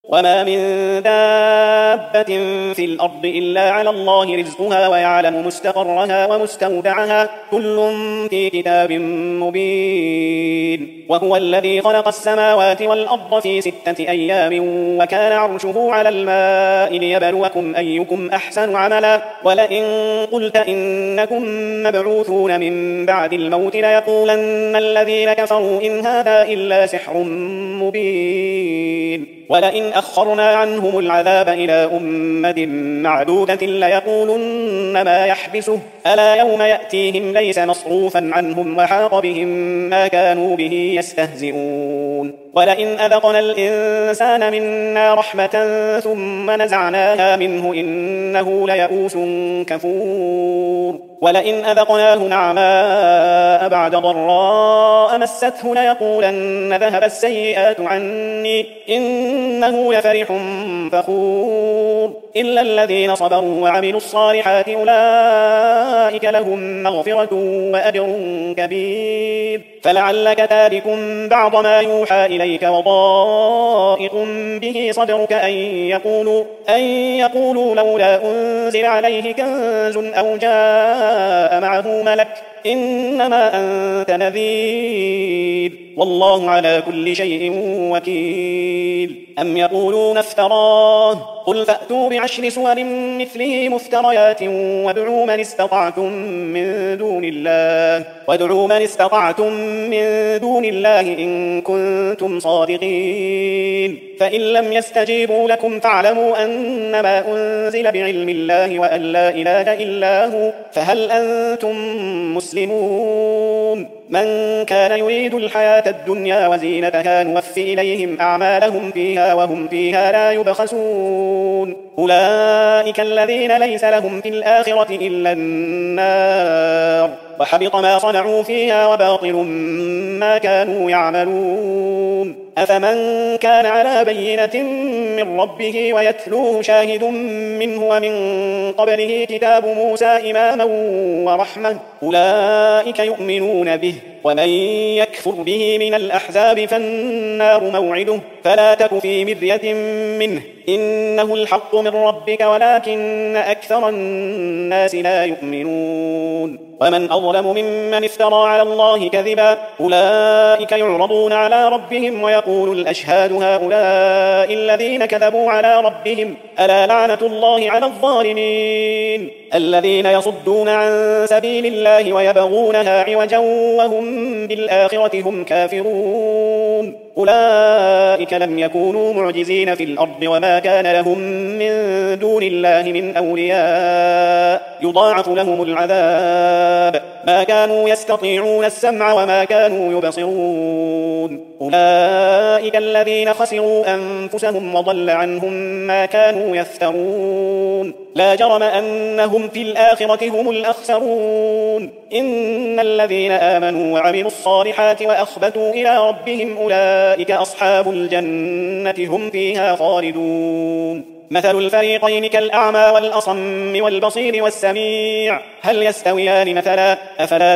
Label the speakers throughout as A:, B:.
A: وما من دابة في الأرض إلا على الله رزقها ويعلم مستقرها ومستودعها كل في كتاب مبين. وهو الذي خلق السماوات والأرض في 6 أيام وكان عرشه على الماء ليبلوكم أيكم أحسن عملا. ولئن قلت إنكم مبعوثون من بعد الموت ليقولن الذين كفروا إن هذا إلا سحر مبين. ولئن أخرنا عنهم العذاب إلى أمة معدودة ليقولن ما يحبسه ألا يوم يأتيهم ليس مصروفا عنهم وحاق بهم ما كانوا به يستهزئون. ولئن أذقنا الإنسان منا رحمة ثم نزعناها منه إنه ليئوس كفور. ولئن أذقناه نعماء بعد ضراء مسته ليقولن ذهب السيئات عني إنه لفرح فخور. إلا الذين صبروا وعملوا الصالحات أولئك لهم مغفرة وأجر كبير. فلعلك تارك بعض ما يوحى إليك وضائق به صدرك أن يقولوا لولا أنزل عليه كنز أو جاء معه ملك إنما أنت نذير والله على كل شيء وكيل. أم يقولون افتراه قل فأتوا ب10 سور مثله مفتريات وادعوا من استطعتم من دون الله إن كنتم صادقين. فإن لم يستجيبوا لكم فاعلموا أنما أنزل بعلم الله وأن لا إله إلا هو فهل أنتم مسلمون. من كان يريد الحياة الدنيا وزينتها نوفي إليهم أعمالهم فيها وهم فيها لا يبخسون. أولئك الذين ليس لهم في الآخرة إلا النار وحبط ما صنعوا فيها وباطل ما كانوا يعملون. أفمن كان على بينة من ربه ويتلوه شاهد منه ومن قبله كتاب موسى إماما ورحمة أولئك يؤمنون به. ومن يكفر به من الأحزاب فالنار موعده فلا تك في مرية منه إنه الحق من ربك ولكن أكثر الناس لا يؤمنون. ومن أظلم ممن افترى على الله كذبا أولئك يعرضون على ربهم ويقول الأشهاد هؤلاء الذين كذبوا على ربهم ألا لعنة الله على الظالمين الذين يصدون عن سبيل الله ويبغونها عوجا وهم بالآخرة هم كافرون. أولئك لم يكونوا معجزين في الأرض وما كان لهم من دون الله من أولياء يضاعف لهم العذاب ما كانوا يستطيعون السمع وما كانوا يبصرون. أولئك الذين خسروا أنفسهم وضل عنهم ما كانوا يفترون. لا جرم أنهم في الآخرة هم الأخسرون. إن الذين آمنوا وعملوا الصالحات وأخبتوا إلى ربهم أولئك أصحاب الجنة هم فيها خالدون. مثل الفريقين كالأعمى والأصم والبصير والسميع هل يستويان مثلا أفلا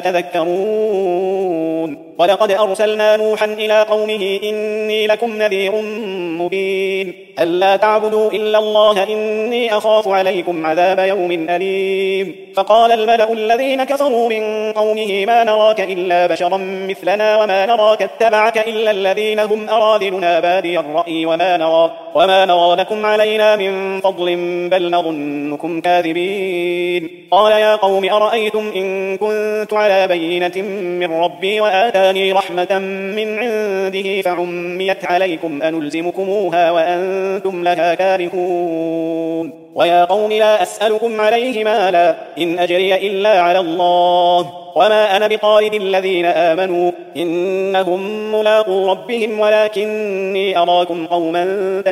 A: تذكرون. ولقد أرسلنا نوحا إلى قومه إني لكم نذير مبين ألا تعبدوا إلا الله إني أخاف عليكم عذاب يوم أليم. فقال الملأ الذين كفروا من قومه ما نراك إلا بشرا مثلنا وما نراك اتبعك إلا الذين هم أراذلنا بادي الرأي وما نرى لكم علينا من فضل بل نظنكم كاذبين. قال يا قوم أرأيتم إن كنت على بينة من ربي وآتاني رحمة من عنده فعميت عليكم أنلزمكموها وأنتم لها كارهون. ويا قوم لا أسألكم عليه مالا إن أجري إلا على الله وما أنا بطارد الذين آمنوا إنهم ملاقو ربهم ولكني أراكم قوما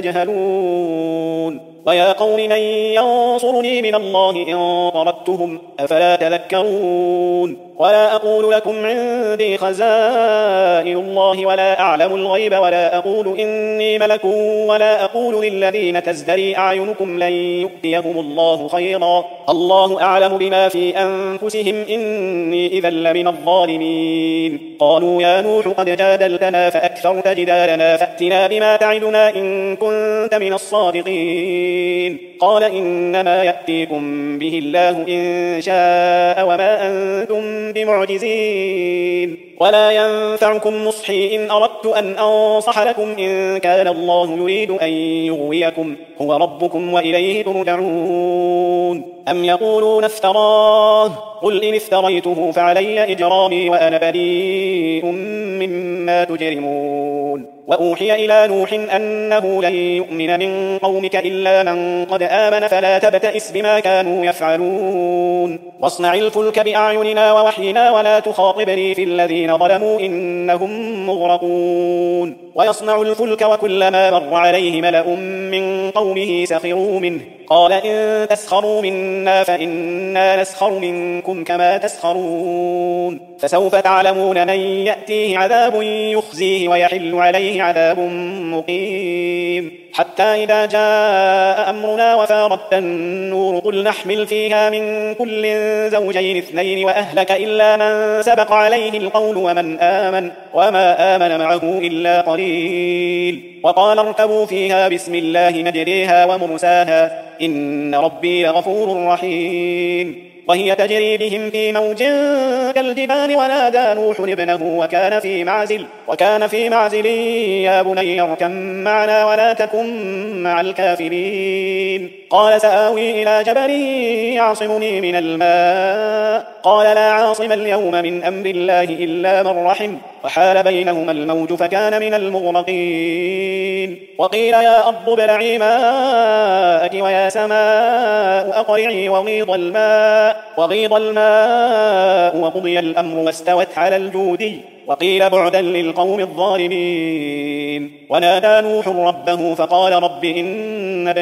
A: تجهلون. ويا قوم من ينصرني من الله إن طردتهم أفلا تذكرون. ولا أقول لكم عندي خزائن الله ولا أعلم الغيب ولا أقول إني ملك ولا أقول للذين تزدري أعينكم لن يؤتيهم الله خيرا، الله أعلم بما في أنفسهم إني إذا لمن الظالمين. قالوا يا نوح قد جادلتنا فأكثرت جدالنا فأتنا بما تعدنا إن كنت من الصادقين. قال إنما يأتيكم به الله إن شاء وما أنتم بمعجزين، ولا ينفعكم نصحي إن أردت أن أنصح لكم إن كان الله يريد أن يغويكم هو ربكم وإليه ترجعون. أم يقولون افتراه قل إن افتريته فعلي إجرامي وأنا بريء مما تجرمون. وأوحي إلى نوح أنه لن يؤمن من قومك إلا من قد آمن فلا تبتئس بما كانوا يفعلون، واصنع الفلك بأعيننا ووحينا ولا تخاطبني في الذين ظلموا إنهم مغرقون. ويصنع الفلك وكلما مر عليه ملأ من قومه سخروا منه قال إن تسخروا منا فإنا نسخر منكم كما تسخرون. فسوف تعلمون من يأتيه عذاب يخزيه ويحل عليه عذاب مقيم. حتى إذا جاء أمرنا وفارت النور قل نحمل فيها من كل زوجين اثنين وأهلك إلا من سبق عليه القول وما آمن معه إلا قليل. وقال اركبوا فيها بسم الله مجريها ومرساها إن ربي لغفور رحيم. وهي تجري بهم في موج كالجبال ونادى نوح ابنه وكان في معزل يا بني اركب معنا ولا تكن مع الكافرين. قال سآوي إلى جبل يعصمني من الماء قال لا عاصم اليوم من أمر الله إلا من رحم وحال بينهما الموج فكان من المغرقين. وقيل يا أرض ابلعي ماءك ويا سماء أقلعي وغيض الماء وقضي الأمر واستوت على الجودي وقيل بعدا للقوم الظالمين. ونادى نوح ربه فقال رب إن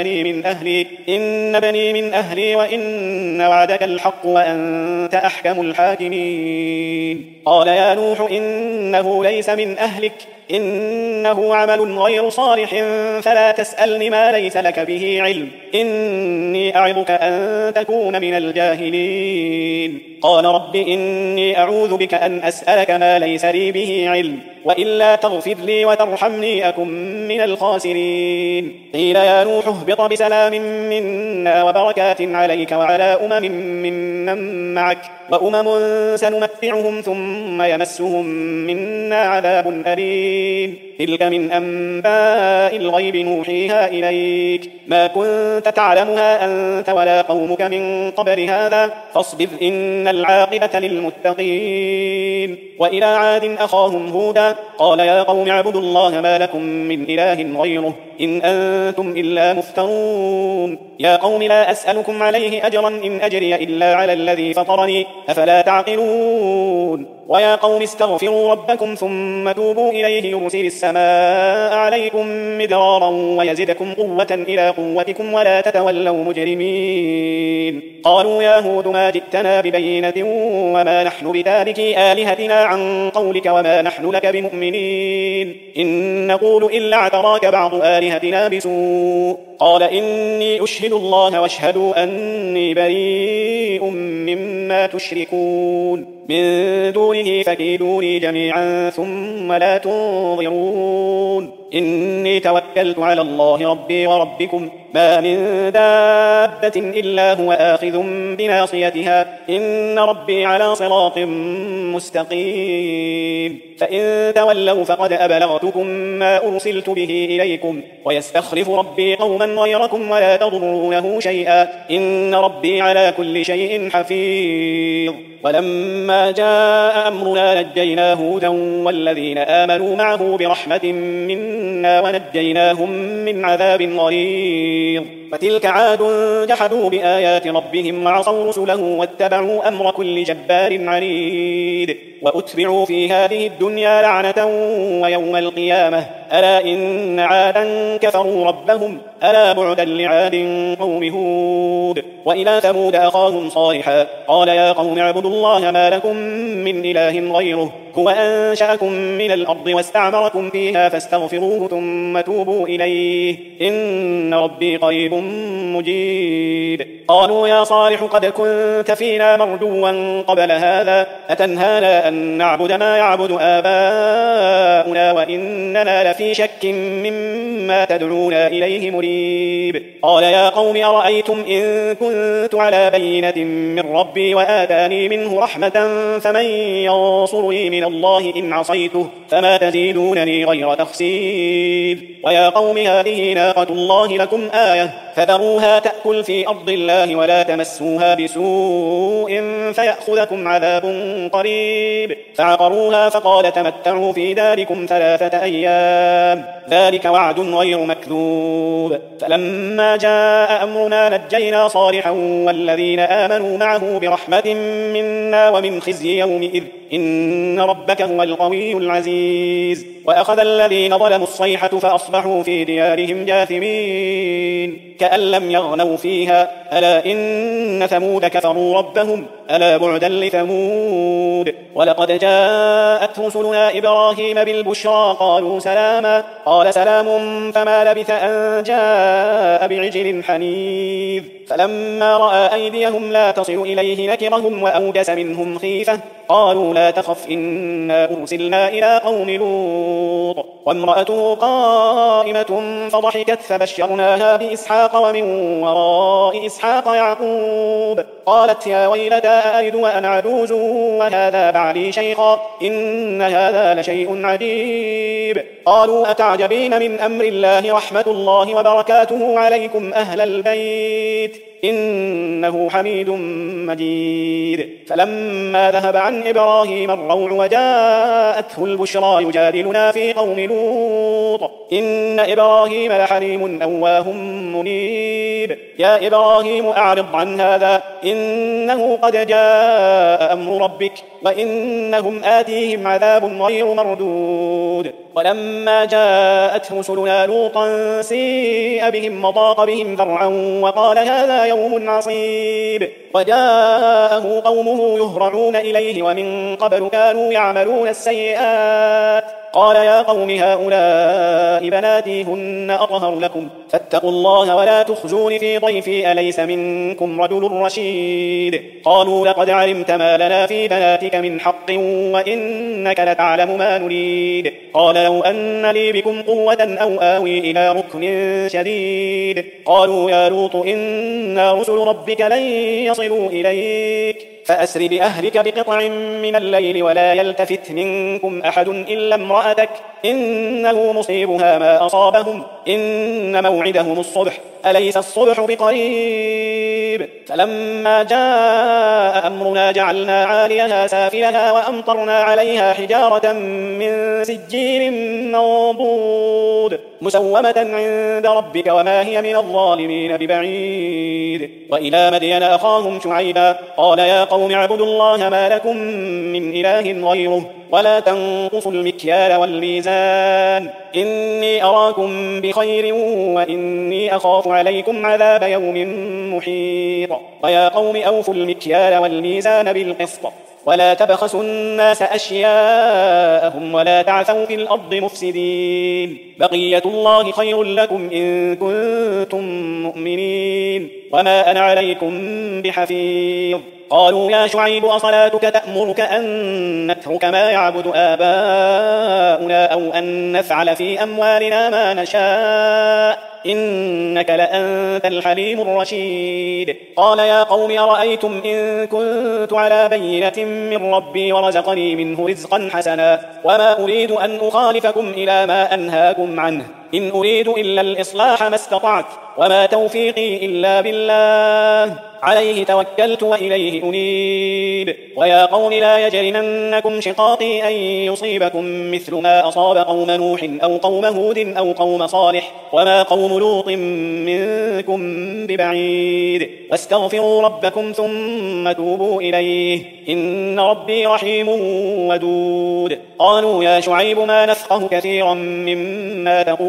A: بني من أهلي وإن وعدك الحق وأنت أحكم الحاكمين. قال يا نوح إنه ليس من أهلك إنه عمل غير صالح فلا تسألني ما ليس لك به علم إني أعظك أن تكون من الجاهلين. قال رب إني أعوذ بك أن أسألك ما ليس لي به علم وإلا تغفر لي وترحمني أكن من الخاسرين. قيل يا نوح اهبط بسلام منا وبركات عليك وعلى أمم ممن معك وأمم سنمتعهم ثم يمسهم منا عذاب أليم. تلك من أنباء الغيب نوحيها إليك ما كنت تعلمها أنت ولا قومك من قبل هذا فاصبر إن العاقبة للمتقين. وإلى عاد أخاهم هودا قال يا قوم اعبدوا الله ما لكم من إله غيره إن أنتم إلا مفترون. يا قوم لا أسألكم عليه أجرا إن أجري إلا على الذي فطرني أفلا تعقلون. ويا قوم استغفروا ربكم ثم توبوا إليه يرسل السماء عليكم مدرارا ويزدكم قوة إلى قوتكم ولا تتولوا مجرمين. قالوا يا هود ما جئتنا ببينة وما نحن بتاركي آلهتنا عن قولك وما نحن لك بمؤمنين إن نقول إلا اعتراك بعض آلهتنا بسوء. قال إني أشهد الله واشهدوا أني بريء مما تشركون من دونه فكيدوني جميعا ثم لا تنظرون. إني توكلت على الله ربي وربكم ما من دابة إلا هو آخذ بناصيتها إن ربي على صراط مستقيم. فإن تولوا فقد أبلغتكم ما أرسلت به إليكم ويستخلف ربي قوما غيركم ولا تضرونه شيئا إن ربي على كل شيء حفيظ. ولما جاء أمرنا نجينا هودا والذين آمنوا معه برحمة منا ونجيناهم من عذاب غليظ. فتلك عاد جحدوا بآيات ربهم وعصوا رسله واتبعوا أمر كل جبار عنيد. وأتبعوا في هذه الدنيا لعنة ويوم القيامة ألا إن عادا كفروا ربهم ألا بعدا لعاد قوم هود. وإلى ثمود أخاهم صالحا قال يا قوم اعبدوا الله ما لكم من إله غيره هو أنشأكم من الأرض واستعمركم فيها فاستغفروه ثم توبوا إليه إن ربي قريب مجيب. قالوا يا صالح قد كنت فينا مرجوا قبل هذا، أتنهانا أن نعبد ما يعبد آباؤنا وإننا لفي شك مما تدعونا إليه مريب. قال يا قوم أرأيتم إن كنت على بينة من ربي وآتاني منه رحمة فمن ينصرني من الله إن عصيته فما تزيدونني غير تخسير. ويا قوم هذه ناقة الله لكم آية فذروها تأكل في أرض الله ولا تمسوها بسوء فيأخذكم عذاب قريب. فعقروها فقال تمتعوا في داركم 3 أيام ذلك وعد غير مكذوب. فلما جاء أمرنا نجينا صالحا والذين آمنوا معه برحمة منا ومن خزي يومئذ إن ربك هو القوي العزيز. وأخذ الذين ظلموا الصيحة فأصبحوا في ديارهم جاثمين كأن لم يغنوا فيها ألا إن ثمود كفروا ربهم ألا بعدا لثمود. ولقد جاءت رسلنا إبراهيم بالبشرى قالوا سلاما قال سلام فما لبث أن جاء بعجل حنيذ. فلما رأى أيديهم لا تصل إليه نكرهم وأوجس منهم خيفة قالوا لا تخف إنا أرسلنا إلى قوم لوط. وامرأته قائمة فضحكت فبشرناها بإسحاق ومن وراء إسحاق يعقوب. قالت يا ويلتى أألد وأنا عجوز وهذا بعلي شيخا إن هذا لشيء عجيب. قالوا أتعجبين من أمر الله رحمة الله وبركاته عليكم أهل البيت إنه حميد مجيد. فلما ذهب عن إبراهيم الروع وجاءته البشرى يجادلنا في قوم لوط إن إبراهيم لحليم أواه منيب. يا إبراهيم أعرض عن هذا إنه قد جاء أمر ربك وإنهم آتيهم عذاب غير مردود. ولما جاءت رسلنا لوطا سيء بهم وضاق بهم ذرعا وقال هذا يوم عصيب. وجاءه قومه يهرعون إليه ومن قبل كانوا يعملون السيئات. قال يا قوم هؤلاء بناتي هن أطهر لكم فاتقوا الله ولا تخزون في ضيفي أليس منكم رجل رشيد. قالوا لقد علمت ما لنا في بناتك من حق وإنك لتعلم ما نريد. قال لو أن لي بكم قوة أو آوي إلى ركن شديد. قالوا يا لوط إنا رسل ربك لن يصلوا إليك فأسر بأهلك بقطع من الليل ولا يلتفت منكم أحد إلا امرأتك إنه مصيبها ما أصابهم إن موعدهم الصبح أليس الصبح بقريب. فلما جاء أمرنا جعلنا عاليها سافلها وأمطرنا عليها حجارة من سجيل منضود مسومة عند ربك وما هي من الظالمين ببعيد. وإلى مدين أخاهم شعيبا قال يا قوم اعبدوا الله ما لكم من إله غيره ولا تنقصوا المكيال والميزان إني أراكم بخير وإني أخاف عليكم عذاب يوم محيط. ويا قوم أوفوا المكيال والميزان بالقسط ولا تبخسوا الناس أشياءهم ولا تعثوا في الأرض مفسدين بقية الله خير لكم إن كنتم مؤمنين وما أنا عليكم بحفيظ. قالوا يا شعيب أصلاتك تأمرك أن نترك ما يعبد آباؤنا أو أن نفعل في أموالنا ما نشاء إنك لأنت الحليم الرشيد. قال يا قوم أرأيتم إن كنت على بينة من ربي ورزقني منه رزقا حسنا وما أريد أن أخالفكم إلى ما أنهاكم عنه إن أريد إلا الإصلاح ما استطعت وما توفيقي إلا بالله عليه توكلت وإليه أنيب. ويا قوم لا يجرمنكم شقاقي أن يصيبكم مثل ما أصاب قوم نوح أو قوم هود أو قوم صالح وما قوم لوط منكم ببعيد واستغفروا ربكم ثم توبوا إليه إن ربي رحيم ودود. قالوا يا شعيب ما نفقه كثيرا مما تقول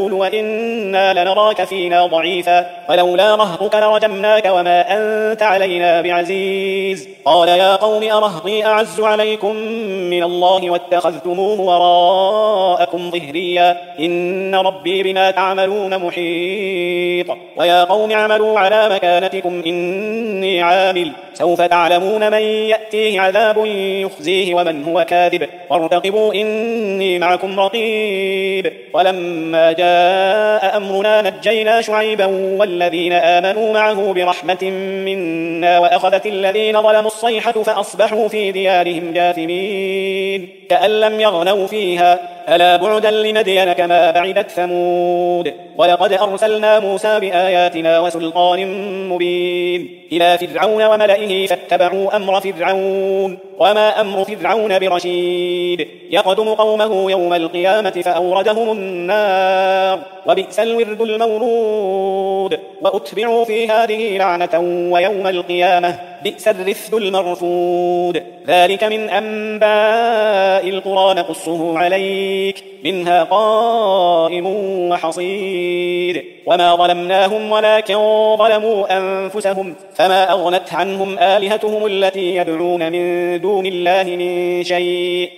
A: تقول وإنا لنراك فينا ضعيفا ولولا رهطك لرجمناك وما أنت علينا بعزيز. قال يا قوم أرهطي أعز عليكم من الله واتخذتموه وراءكم ظهريا إن ربي بما تعملون محيط. ويا قوم اعملوا على مكانتكم إني عامل سوف تعلمون من يأتيه عذاب يخزيه ومن هو كاذب وارتقبوا إني معكم رقيب. ولما جاء أمرنا نجينا شعيبا والذين آمنوا معه برحمة منا وأخذت الذين ظلموا الصيحة فأصبحوا في ديارهم جاثمين كأن لم يغنوا فيها ألا بعدا لمدين كما بعدت ثمود. ولقد أرسلنا موسى بآياتنا وسلطان مبين إلى فرعون وملئه فاتبعوا أمر فرعون وما أمر فرعون برشيد يقدم قومه يوم القيامة فأوردهم النار وبئس الورد المورود. وأتبعوا في هذه لعنة ويوم القيامة بئس الرفد المرفود. ذلك من أنباء القرى نقصه عليك منها قائم وحصيد. وما ظلمناهم ولكن ظلموا أنفسهم فما أغنت عنهم آلهتهم التي يدعون من دون الله من شيء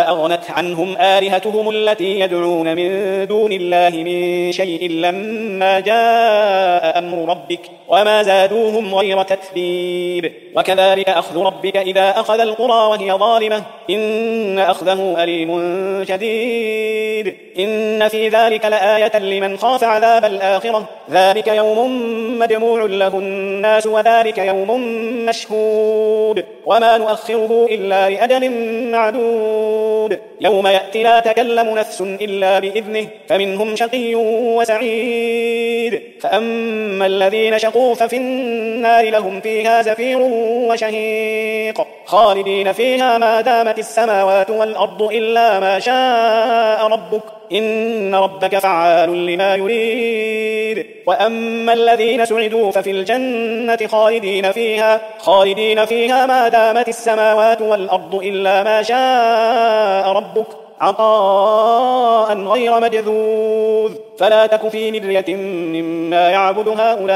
A: لما جاء أمر ربك وما زادوهم غير تتبيب. وكذلك أخذ ربك إذا أخذ القرى وهي ظالمة إن أخذه أليم شديد. إن في ذلك لآية لمن خاف عذاب الآخرة ذلك يوم مجموع له الناس وذلك يوم مشهود وما نؤخره إلا لأجل معدود. يوم يأتي لا تكلم نفس إلا بإذنه فمنهم شقي وسعيد. فأما الذين شقوا ففي النار لهم فيها زفير وشهيق خالدين فيها ما دامت السماوات والأرض إلا ما شاء ربك إن ربك فعال لما يريد. وأما الذين سعدوا ففي الجنة خالدين فيها ما دامت السماوات والأرض إلا ما شاء ربك عطاء غير مجذوذ. فلا تك في مرية مما يعبد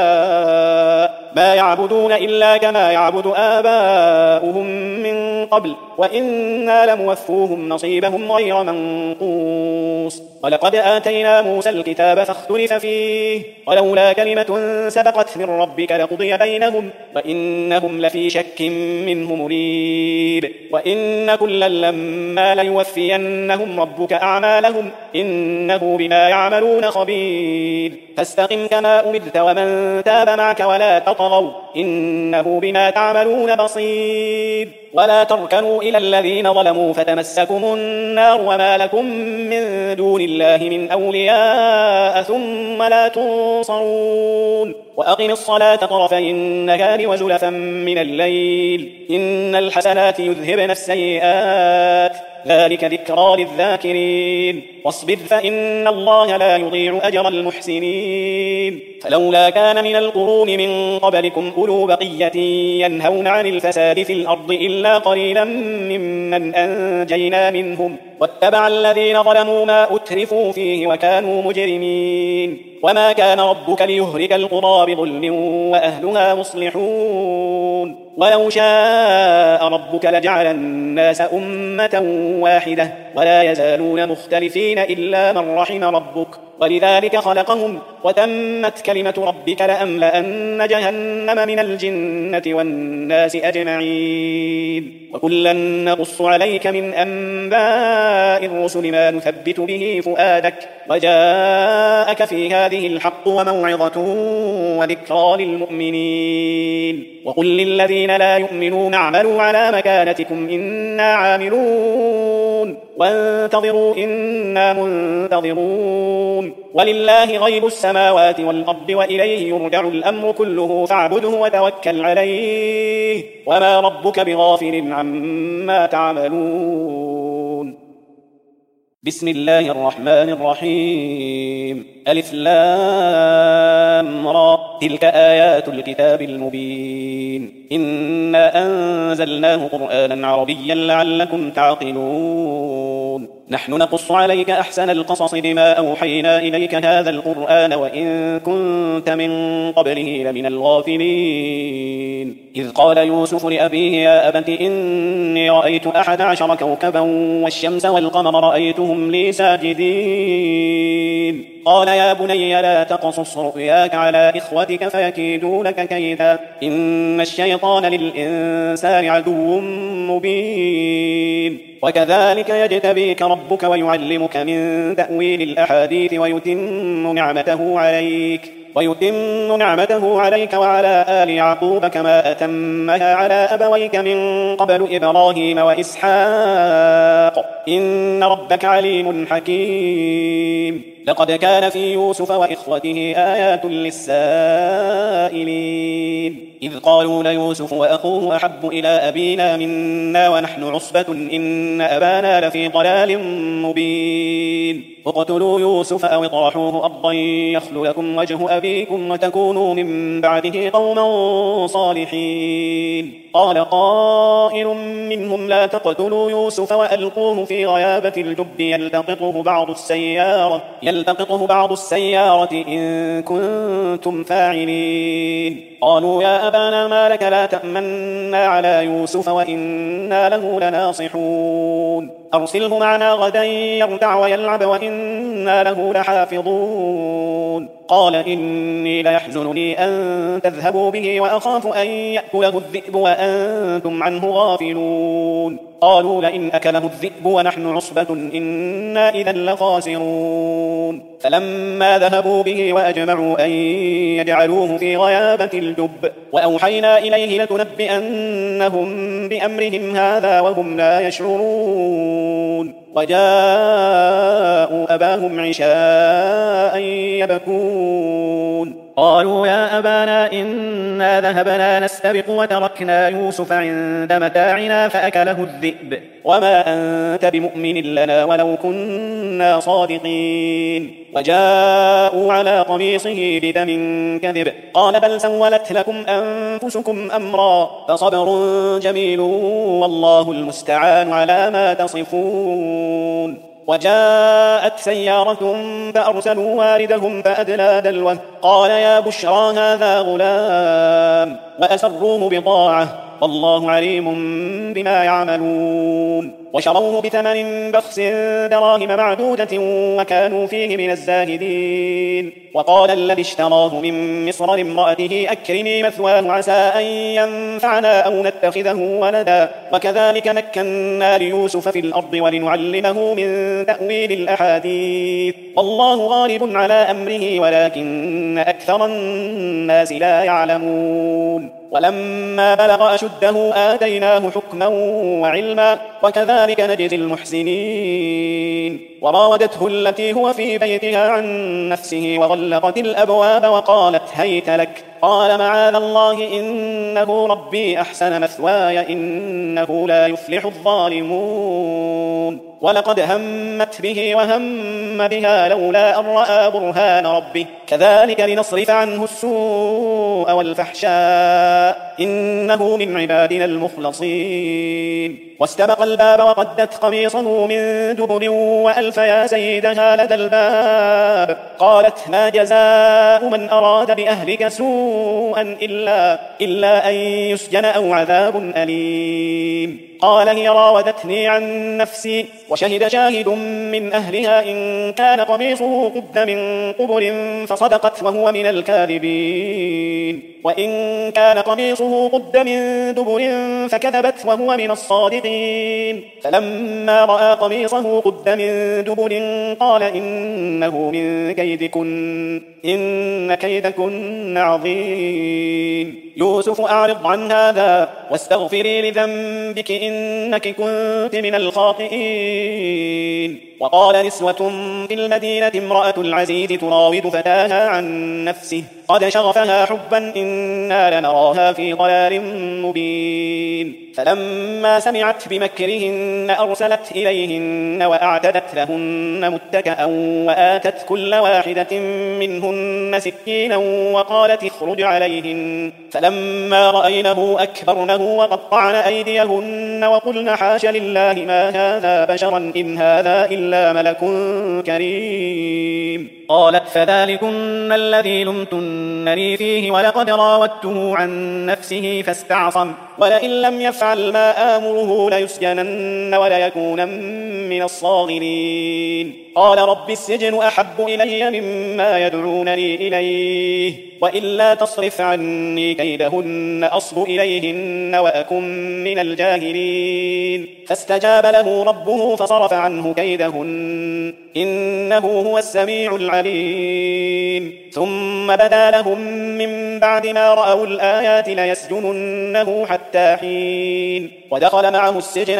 A: هؤلاء ما يعبدون إلا كما يعبد آباؤهم من قبل وإنا لموفوهم نصيبهم غير منقوص. ولقد آتينا موسى الكتاب فاختلف فيه ولولا كلمة سبقت من ربك لقضي بينهم وإنهم لفي شك منه مريب. وإن كلا لما ليوفينهم ربك أعمالهم إنه بما يعملون خبير. فاستقم كما أمرت ومن تاب معك ولا تطغوا إنه بما تعملون بصير. ولا تركنوا إلى الذين ظلموا فتمسكم النار وما لكم من دون الله من أولياء ثم لا تنصرون. وأقم الصلاة طرفي النهار وزلفا من الليل إن الحسنات يذهبن السيئات ذلك ذكرى للذاكرين. واصبر فإن الله لا يضيع أجر المحسنين. فلولا كان من القرون من قبلكم أولو بقية ينهون عن الفساد في الأرض إلا قليلا ممن أنجينا منهم واتبع الذين ظلموا ما أترفوا فيه وكانوا مجرمين. وما كان ربك ليهلك القرى بظلم وأهلها مصلحون. ولو شاء ربك لجعل الناس أمة واحدة ولا يزالون مختلفين إلا من رحم ربك ولذلك خلقهم وتمت كلمة ربك لأملأن جهنم من الجنة والناس أجمعين. وكلا نقص عليك من أنباء الرسل ما نثبت به فؤادك وجاءك في هذه الحق وموعظة وذكرى للمؤمنين. وقل للذين لا يؤمنون اعملوا على مكانتكم إنا عاملون وانتظروا إنا منتظرون. ولله غيب السماوات والأرض وإليه يرجع الأمر كله فاعبده وتوكل عليه وما ربك بغافل عما تعملون. بسم الله الرحمن الرحيم ألف لام را تلك آيات الكتاب المبين إنا أنزلناه قرآنا عربيا لعلكم تعقلون. نحن نقص عليك أحسن القصص بما أوحينا إليك هذا القرآن وإن كنت من قبله لمن الغافلين. إذ قال يوسف لأبيه يا أبت إني رأيت 11 كوكبا والشمس والقمر رأيتهم لي ساجدين. قال يا بني لا تقصص رؤياك على إخوتك فيكيدوا لك كيدا إن الشيطان للإنسان عدو مبين. وكذلك يجتبيك ربك ويعلمك من تأويل الأحاديث ويتم نعمته عليك وعلى آل يعقوب كما أتمها على أبويك من قبل إبراهيم وإسحاق إن ربك عليم حكيم. لقد كان في يوسف وإخوته آيات للسائلين إذ قالوا ليوسف وأخوه أحب إلى أبينا منا ونحن عصبة إن أبانا لفي ضلال مبين. اقتلوا يوسف أو اطرحوه أرضا يخل لكم وجه أبيكم وتكونوا من بعده قوما صالحين. قال قائل منهم لا تقتلوا يوسف وألقوه في غيابة الجب يلتقطه بعض السيارة إن كنتم فاعلين. قالوا يا أبانا ما لك لا تأمنا على يوسف وإنا له لناصحون أرسله معنا غدا يرتع ويلعب وإنا له لحافظون. قال إني ليحزنني أن تذهبوا به وأخاف أن يأكله الذئب وأنتم عنه غافلون. قالوا لئن أكله الذئب ونحن عصبة إنا إذا لخاسرون. فلما ذهبوا به وأجمعوا أن يجعلوه في غيابة الجب وأوحينا إليه لتنبئنهم بأمرهم هذا وهم لا يشعرون. وجاءوا أباهم عشاء يبكون. قالوا يا أبانا إنا ذهبنا نستبق وتركنا يوسف عند متاعنا فأكله الذئب وما أنت بمؤمن لنا ولو كنا صادقين. وجاءوا على قميصه بدم كذب قال بل سولت لكم أنفسكم أمرا فصبر جميل والله المستعان على ما تصفون. وجاءت سيارة فأرسلوا واردهم فأدلى دلوه قال يا بشرى هذا غلام وأسروه بضاعة والله عليم بما يعملون. وشروه بثمن بخس دراهم معدودة وكانوا فيه من الزاهدين. وقال الذي اشتراه من مصر لامرأته أكرمي مثواه عسى أن ينفعنا أو نتخذه ولدا وكذلك مكنا ليوسف في الأرض ولنعلمه من تأويل الأحاديث والله غالب على أمره ولكن أكثر الناس لا يعلمون. ولما بلغ أشده آتيناه حكما وعلما وكذلك نجزي المحسنين. وراودته التي هو في بيتها عن نفسه وغلقت الأبواب وقالت هيت لك قال معاذ الله إنه ربي أحسن مثواي إنه لا يفلح الظالمون. ولقد همت به وهم بها لولا أن رأى برهان ربه كذلك لنصرف عنه السوء والفحشاء إنه من عبادنا المخلصين. واستبق الباب وقدت قميصه من دبر وألف يا سيدها لدى الباب قالت ما جزاء من أراد بأهلك سوءا إلا أن يسجن أو عذاب أليم. قال هي راودتني عن نفسي وشهد شاهد من أهلها إن كان قميصه قد من قبل فصدقت وهو من الكاذبين وإن كان قميصه قد من دبر فكذبت وهو من الصادقين. فلما رأى قميصه قد من دبر قال إنه من كيدكن إن كيدكن عظيم. يوسف أعرض عن هذا واستغفري لذنبك إنك كنت من الخاطئين. وقال نسوة في المدينة امرأة العزيز تراود فتاها عن نفسه قد شغفها حبا إنا لنراها في ضلال مبين فلما سمعت بمكرهن أرسلت إليهن وأعتدت لهن متكأ وآتت كل واحدة منهن سكينا وقالت اخرج عليهن فلما رأينه أكبرنه وقطعن أيديهن وقلن حاش لله ما هذا بشرا إن هذا إلا ملك كريم قالت فذلكن الذي لمتنني فيه ولقد راودته عن نفسه فاستعصم ولئن لم يفعل ما آمره ليسجنن وليكونن من الصاغرين قال رب السجن أحب إلي مما يدعونني إليه وإلا تصرف عني كيدهن أصب إليهن وأكن من الجاهلين فاستجاب له ربه فصرف عنه كيدهن إنه هو السميع العليم ثم بدا لهم من بعد ما رأوا الآيات ليسجننه حتى حين ودخل معه السجن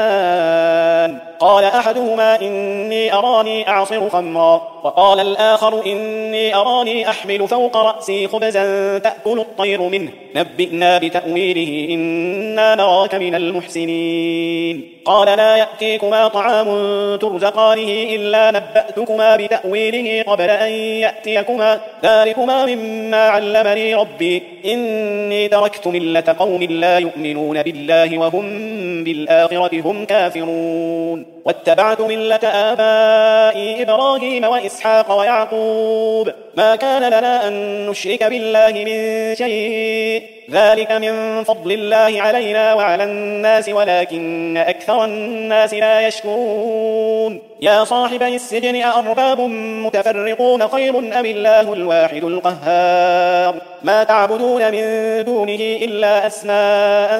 A: فتيان قال أحدهما إني أراني أعصر خمرا وقال الآخر إني أراني أحمل فوق رأسي خبزا تأكل الطير منه نبئنا بتأويله إنا نراك من المحسنين قال لا يأتيكما طعام ترزقانه إلا نبأتكما بتأويله قبل أن يأتيكما ذلكما مما علمني ربي إني تركت ملة قوم لا يؤمنون بالله وهم بالآخرة هم كافرون واتبعت ملة آبائي إبراهيم وإسحاق ويعقوب ما كان لنا أن نشرك بالله من شيء ذلك من فضل الله علينا وعلى الناس ولكن أكثر الناس لا يشكرون يا صاحبي السجن أأرباب متفرقون خير أم الله الواحد القهار ما تعبدون من دونه إلا أسماء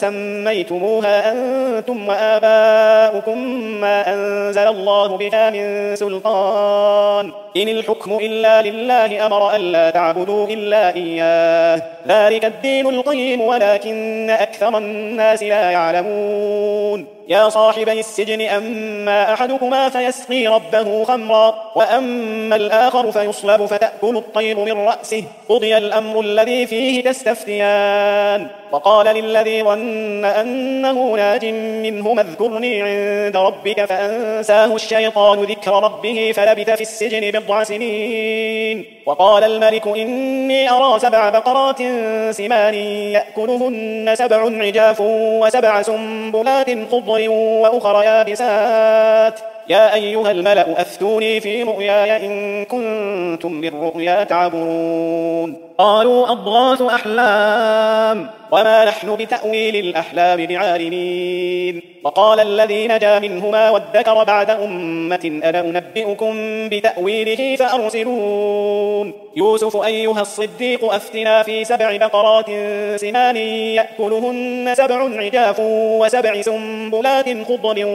A: سميتموها أنتم وآباؤكم ما أنزل الله بها من سلطان إن الحكم إلا لله أمر ألا تعبدوا إلا إياه ذلك الدين القيم ولكن أكثر الناس لا يعلمون يا صاحبي السجن أما أحدكما فيسقي ربه خمرا وأما الآخر فيصلب فتأكل الطير من رأسه قضي الأمر الذي فيه تستفتيان وقال للذي ظن أنه ناج منهما اذكرني عند ربك فأنساه الشيطان ذكر ربه فلبث في السجن بضع سنين وقال الملك إني أرى 7 بقرات سمان يأكلهن 7 عجاف و7 سنبلات خضر وأخر يابسات يا أيها الملأ أفتوني في رؤياي إن كنتم للرؤيا تعبرون قالوا أضغاث أحلام وما نحن بتأويل الأحلام بعالمين وقال الذي نجا منهما وادكر بعد أمة أنا أنبئكم بتأويله فأرسلون يوسف أيها الصديق أفتنا في 7 بقرات سمان يأكلهن 7 عجاف و7 سنبلات خضر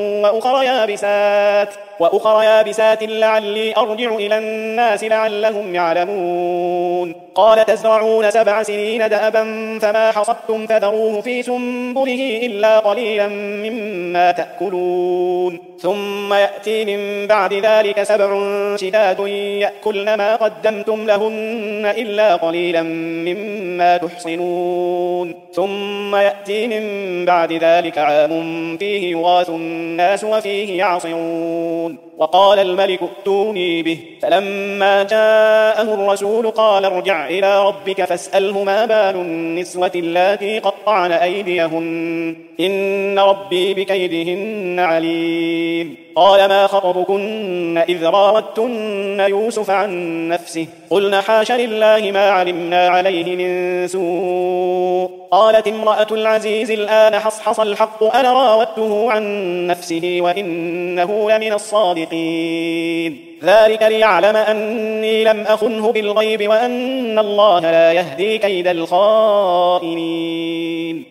A: وأخر يابسات لعلي أرجع إلى الناس لعلهم يعلمون قال تزرعون 7 سنين دأبا فما حصدتم فذروه في سنبله إلا قليلا مما تأكلون ثم يأتي من بعد ذلك 7 شداد يأكلن ما قدمتم لهن إلا قليلا مما تحصنون ثم يأتي من بعد ذلك عام فيه يغاث الناس وفيه يعصرون وقال الملك ائتوني به فلما جاءه الرسول قال ارجع إلى ربك فاسأله ما بال النسوة اللاتي قطعن أيديهن إن ربي بكيدهن عليم قال ما خطبكن إذ راودتن يوسف عن نفسه قلن حاش لله ما علمنا عليه من سوء قالت امرأة العزيز الآن حصحص الحق أنا راودته عن نفسه وإنه لمن الصادقين ذلك ليعلم أني لم أخنه بالغيب وأن الله لا يهدي كيد الخائنين